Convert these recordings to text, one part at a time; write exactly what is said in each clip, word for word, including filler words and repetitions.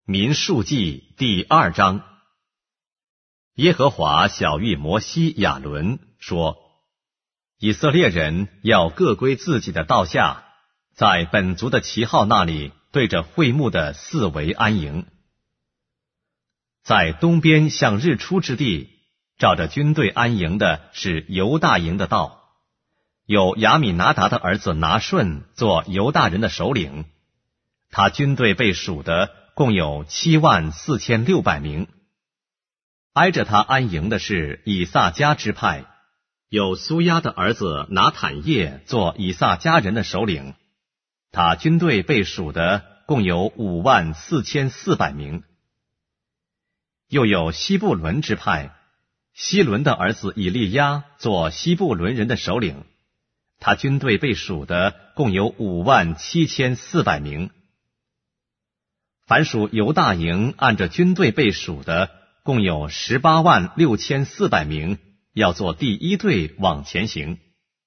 民数记第二章。耶和华晓谕摩西、亚伦说：以色列人要各归自己的道下，在本族的旗号那里对着会幕的四围安营。在东边向日出之地，照着军队安营的是犹大营的道，有亚米拿达的儿子拿顺做犹大人的首领，他军队被数的共有七万四千六百名。挨着他安营的是以萨迦支派，有苏亚的儿子拿坦叶做以萨迦人的首领，他军队被数的共有五万四千四百名。又有西布伦支派，西伦的儿子以利亚做西布伦人的首领，他军队被数的共有五万七千四百名。凡属犹大营按着军队被数的共有十八万六千四百名，要做第一队往前行。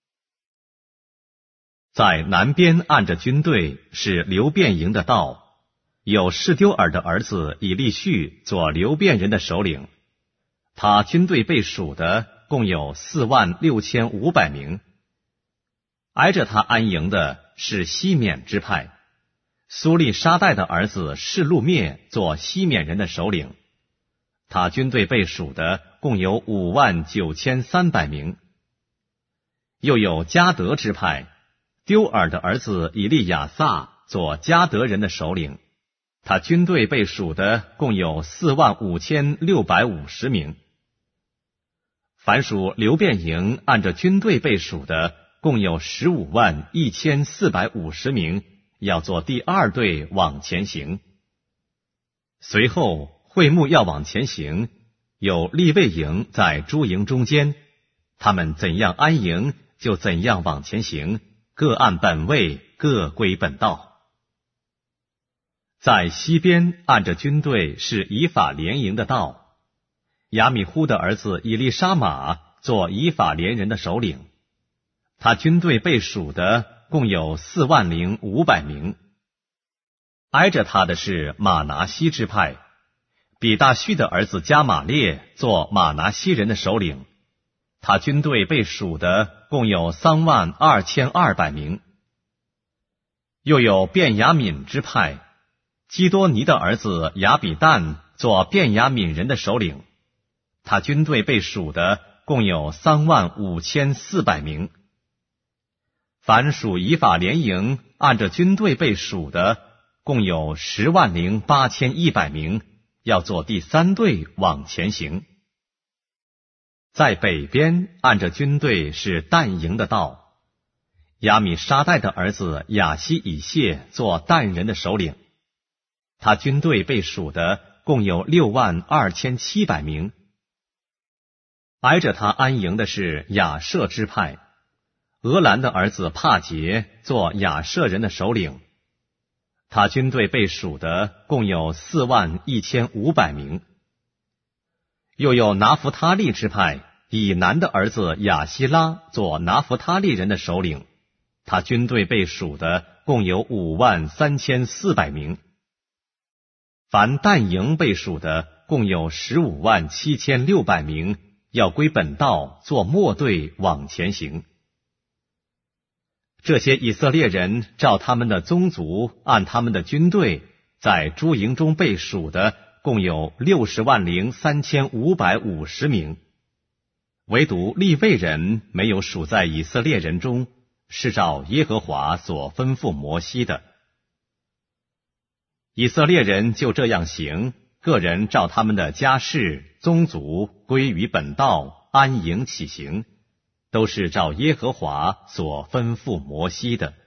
在南边按着军队是流便营的道，有示丢尔的儿子以利续做流便人的首领，他军队被数的共有四万六千五百名。挨着他安营的是西缅支派，苏利沙代的儿子示路灭做西缅人的首领，他军队被数的共有五万九千三百名。又有迦得支派，丢尔的儿子以利亚撒做迦得人的首领，他军队被数的共有四万五千六百五十名。凡属流便营按着军队被数的共有十五万一千四百五十名，要做第二队往前行。随后会幕要往前行，有利未营在诸营中间，他们怎样安营就怎样往前行，各按本位，各归本道。在西边按着军队是以法联营的道，亚米忽的儿子以利沙玛做以法联人的首领，他军队被数的共有四万零五百名。挨着他的是马拿西支派，比大叙的儿子加玛列做马拿西人的首领，他军队被数的共有三万二千二百名。又有便雅悯支派，基多尼的儿子亚比旦做便雅悯人的首领，他军队被数的共有三万五千四百名。凡属以法联营按着军队被数的共有十万零八千一百名，要做第三队往前行。在北边按着军队是但营的道，亚米沙代的儿子亚西以谢做但人的首领，他军队被数的共有六万二千七百名。挨着他安营的是亚舍支派，俄兰的儿子帕杰做亚舍人的首领，他军队被数的共有四万一千五百名。又有拿弗他利支派，以南的儿子亚希拉做拿弗他利人的首领，他军队被数的共有五万三千四百名。凡但营被数的共有十五万七千六百名，要归本道做末队往前行。这些以色列人照他们的宗族按他们的军队在诸营中被数的共有六十万零三千五百五十名，唯独利未人没有数在以色列人中，是照耶和华所吩咐摩西的。以色列人就这样行，个人照他们的家室宗族归于本道安营起行，都是照耶和华所吩咐摩西的。